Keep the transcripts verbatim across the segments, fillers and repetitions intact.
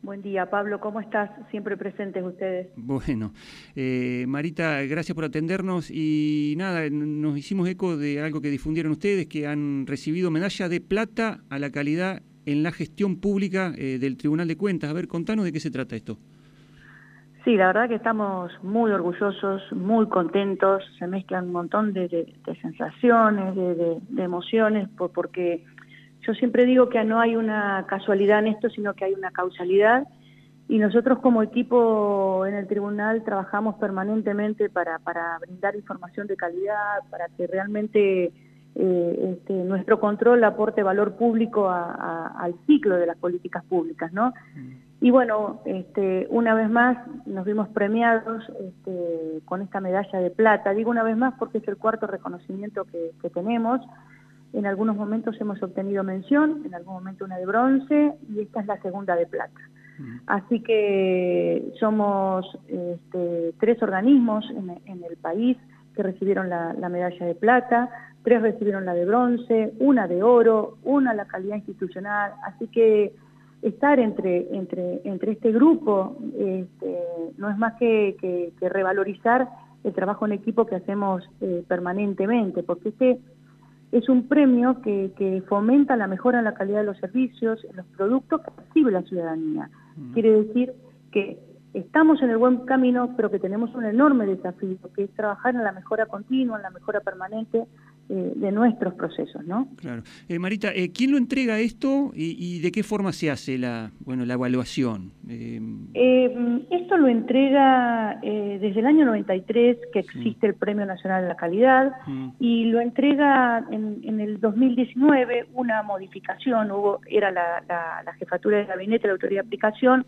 Buen día, Pablo, ¿cómo estás? Siempre presentes ustedes. Bueno, eh, Marita, gracias por atendernos y nada, nos hicimos eco de algo que difundieron ustedes, que han recibido medalla de plata a la calidad en la gestión pública eh, del Tribunal de Cuentas. A ver, contanos de qué se trata esto. Sí, la verdad que estamos muy orgullosos, muy contentos, se mezclan un montón de, de, de sensaciones, de, de, de emociones, por, porque yo siempre digo que no hay una casualidad en esto, sino que hay una causalidad, y nosotros como equipo en el tribunal trabajamos permanentemente para, para brindar información de calidad, para que realmente eh, este, nuestro control aporte valor público a, a, al ciclo de las políticas públicas, ¿no? Mm. Y bueno, este, una vez más nos vimos premiados este, con esta medalla de plata. Digo una vez más porque es el cuarto reconocimiento que, que tenemos. En algunos momentos hemos obtenido mención, en algún momento una de bronce, y esta es la segunda de plata. Mm. Así que somos este, tres organismos en, en el país que recibieron la, la medalla de plata, tres recibieron la de bronce, una de oro, una la calidad institucional, así que estar entre, entre, entre este grupo este, no es más que, que, que revalorizar el trabajo en equipo que hacemos eh, permanentemente, porque este es un premio que, que fomenta la mejora en la calidad de los servicios, en los productos que recibe la ciudadanía. Mm. Quiere decir que estamos en el buen camino, pero que tenemos un enorme desafío, que es trabajar en la mejora continua, en la mejora permanente eh, de nuestros procesos, ¿no? Claro. Eh, Marita, eh, ¿quién lo entrega esto y, y de qué forma se hace la, bueno, la evaluación? Eh... Eh, esto lo entrega eh, desde el año noventa y tres, que Sí. existe el Premio Nacional de la Calidad, Mm. y lo entrega en, en el dos mil diecinueve una modificación, hubo, era la, la, la jefatura de gabinete, la autoridad de aplicación,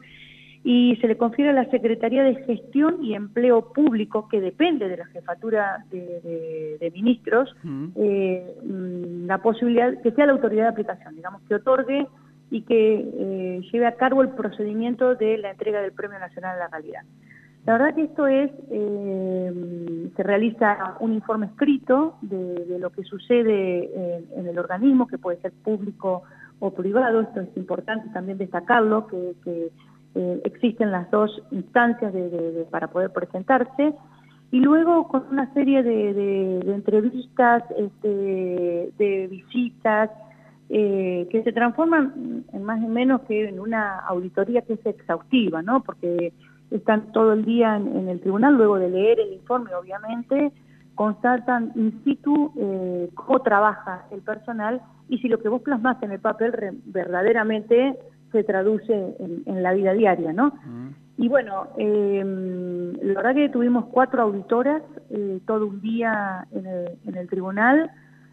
y se le confiere a la Secretaría de Gestión y Empleo Público, que depende de la jefatura de, de, de ministros, Mm. eh, la posibilidad que sea la autoridad de aplicación, digamos, que otorgue y que eh, lleve a cargo el procedimiento de la entrega del Premio Nacional a la Calidad. La verdad que esto es, eh, se realiza un informe escrito de, de lo que sucede en, en el organismo, que puede ser público o privado. Esto es importante también destacarlo, que, que eh, existen las dos instancias de, de, de, para poder presentarse, y luego con una serie de, de, de entrevistas, este, de visitas, Eh, que se transforman en más o menos que en una auditoría que es exhaustiva, ¿no? Porque están todo el día en, en el tribunal, luego de leer el informe, obviamente, constatan in situ eh, cómo trabaja el personal y si lo que vos plasmás en el papel re, verdaderamente se traduce en, en la vida diaria, ¿no? Mm. Y bueno, eh, la verdad que tuvimos cuatro auditoras eh, todo un día en el, en el tribunal,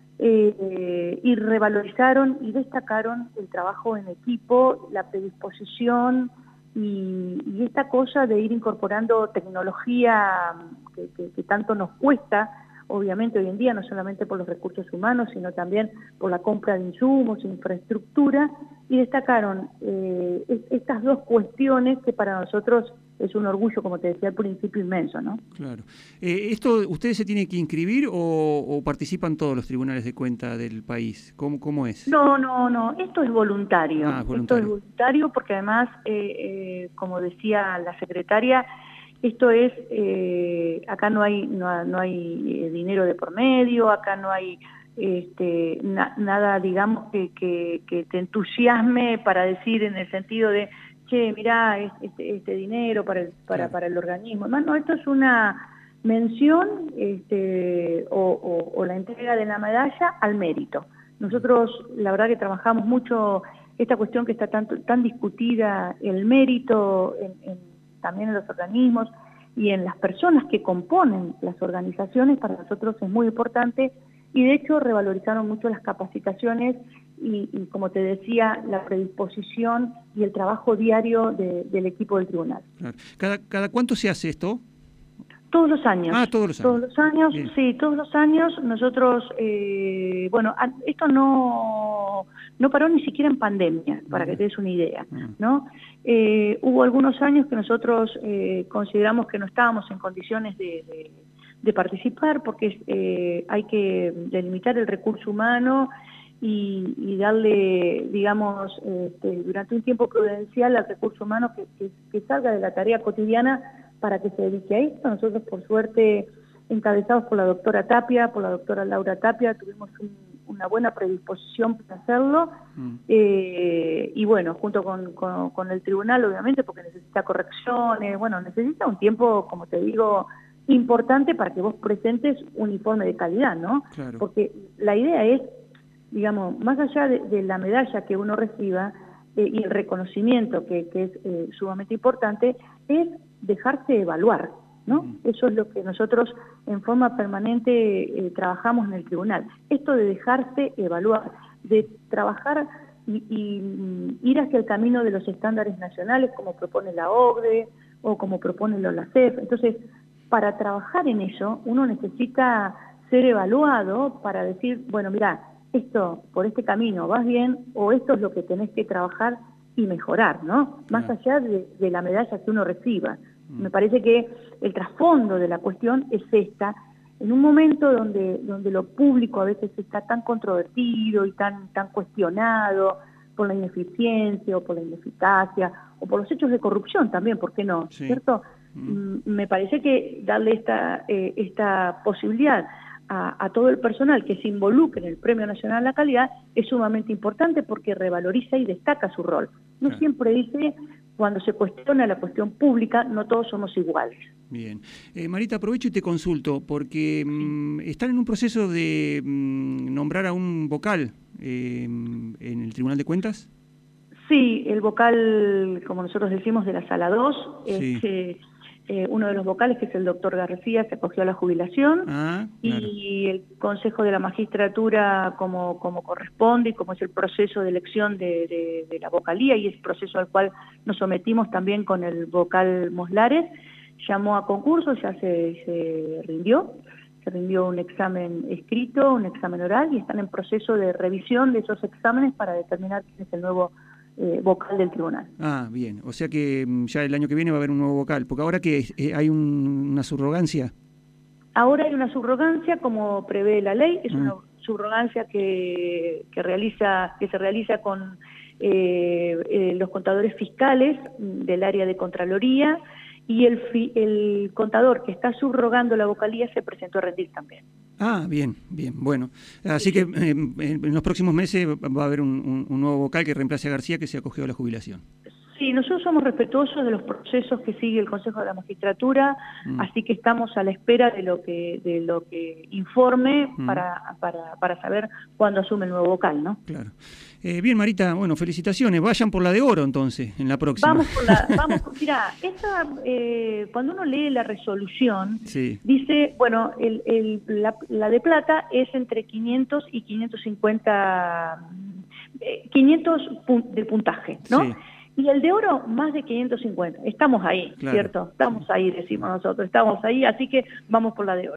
Eh, y revalorizaron y destacaron el trabajo en equipo, la predisposición y, y esta cosa de ir incorporando tecnología que, que, que tanto nos cuesta, obviamente hoy en día, no solamente por los recursos humanos, sino también por la compra de insumos, infraestructura, y destacaron eh, es, estas dos cuestiones que para nosotros es un orgullo, como te decía al principio, inmenso, ¿no? Claro. Eh, ¿Esto ustedes se tienen que inscribir o, o participan todos los tribunales de cuenta del país? ¿Cómo, cómo es? No, no, no, esto es voluntario, Ah, es esto es voluntario. voluntario porque además, eh, eh, como decía la secretaria, esto es, eh, acá no hay, no, no hay eh, dinero de por medio, acá no hay este, na, nada, digamos, que, que, que te entusiasme para decir en el sentido de, che, mirá, este, este dinero para el, para, Claro. para el organismo. No, no, esto es una mención este, o, o, o la entrega de la medalla al mérito. Nosotros, la verdad que trabajamos mucho esta cuestión que está tanto, tan discutida, el mérito en, en, también en los organismos y en las personas que componen las organizaciones, para nosotros es muy importante, y de hecho revalorizaron mucho las capacitaciones y, y como te decía, la predisposición y el trabajo diario de, del equipo del tribunal. Claro. ¿Cada, cada cuánto se hace esto? Todos los años, Ah, todos los todos años. los años, Bien. sí, todos los años nosotros, eh, bueno, esto no, no paró ni siquiera en pandemia, para Mira. que te des una idea, Ah. ¿no? Eh, hubo algunos años que nosotros eh, consideramos que no estábamos en condiciones de, de, de participar porque eh, hay que delimitar el recurso humano y, y darle, digamos, este, durante un tiempo prudencial al recurso humano que, que, que salga de la tarea cotidiana para que se dedique a esto. Nosotros, por suerte, encabezados por la doctora Tapia, por la doctora Laura Tapia, tuvimos un, una buena predisposición para hacerlo, mm. eh, y bueno, junto con, con, con el tribunal, obviamente, porque necesita correcciones, bueno, necesita un tiempo, como te digo, importante para que vos presentes un informe de calidad, ¿no? Claro. Porque la idea es, digamos, más allá de, de la medalla que uno reciba eh, y el reconocimiento que, que es eh, sumamente importante, es dejarse evaluar, ¿no? Mm. Eso es lo que nosotros en forma permanente eh, trabajamos en el tribunal. Esto de dejarse evaluar, de trabajar y, y ir hacia el camino de los estándares nacionales como propone la O C D E o como propone la OLACEF. Entonces, para trabajar en eso, uno necesita ser evaluado para decir, bueno, mira, esto, por este camino vas bien, o esto es lo que tenés que trabajar y mejorar, ¿no? Más Ah. allá de, de la medalla que uno reciba. Mm. Me parece que el trasfondo de la cuestión es esta, en un momento donde, donde lo público a veces está tan controvertido y tan, tan cuestionado por la ineficiencia o por la ineficacia, o por los hechos de corrupción también, ¿por qué no? Sí. ¿Cierto? Mm. Me parece que darle esta, eh, esta posibilidad a, a todo el personal que se involucre en el Premio Nacional a la Calidad es sumamente importante porque revaloriza y destaca su rol. No Claro. siempre dice, cuando se cuestiona la cuestión pública, no todos somos iguales. Bien. Eh, Marita, aprovecho y te consulto, porque mmm, están en un proceso de mmm, nombrar a un vocal eh, en el Tribunal de Cuentas. Sí, el vocal, como nosotros decimos, de la Sala dos, Sí. este, eh, uno de los vocales, que es el doctor García, se acogió a la jubilación, ah, claro. y el Consejo de la Magistratura, como, como corresponde, y como es el proceso de elección de, de, de la vocalía, y es el proceso al cual nos sometimos también con el vocal Moslares, llamó a concurso, ya se, se rindió, se rindió un examen escrito, un examen oral, y están en proceso de revisión de esos exámenes para determinar quién es el nuevo Eh, vocal del tribunal. Ah, bien. O sea que ya el año que viene va a haber un nuevo vocal, porque ahora que eh, hay un, una subrogancia. Ahora hay una subrogancia como prevé la ley, es ah. una subrogancia que, que realiza que se realiza con eh, eh, los contadores fiscales del área de Contraloría, y el, fi, el contador que está subrogando la vocalía se presentó a rendir también. Ah, bien, bien, bueno. Así que eh, en los próximos meses va a haber un, un, un nuevo vocal que reemplace a García, que se acogió a la jubilación. Sí, nosotros somos respetuosos de los procesos que sigue el Consejo de la Magistratura, mm. así que estamos a la espera de lo que de lo que informe mm. para, para, para saber cuándo asume el nuevo vocal, ¿no? Claro. Eh, bien, Marita, bueno, felicitaciones. Vayan por la de oro, entonces, en la próxima. Vamos por la... Vamos, mirá, esa, eh, cuando uno lee la resolución, sí. dice, bueno, el, el, la, la de plata es entre quinientos y quinientos cincuenta... Eh, quinientos pun de puntaje, ¿no? Sí. Y el de oro, más de quinientos cincuenta. Estamos ahí, claro. ¿Cierto? Estamos ahí, decimos nosotros, estamos ahí, así que vamos por la de oro.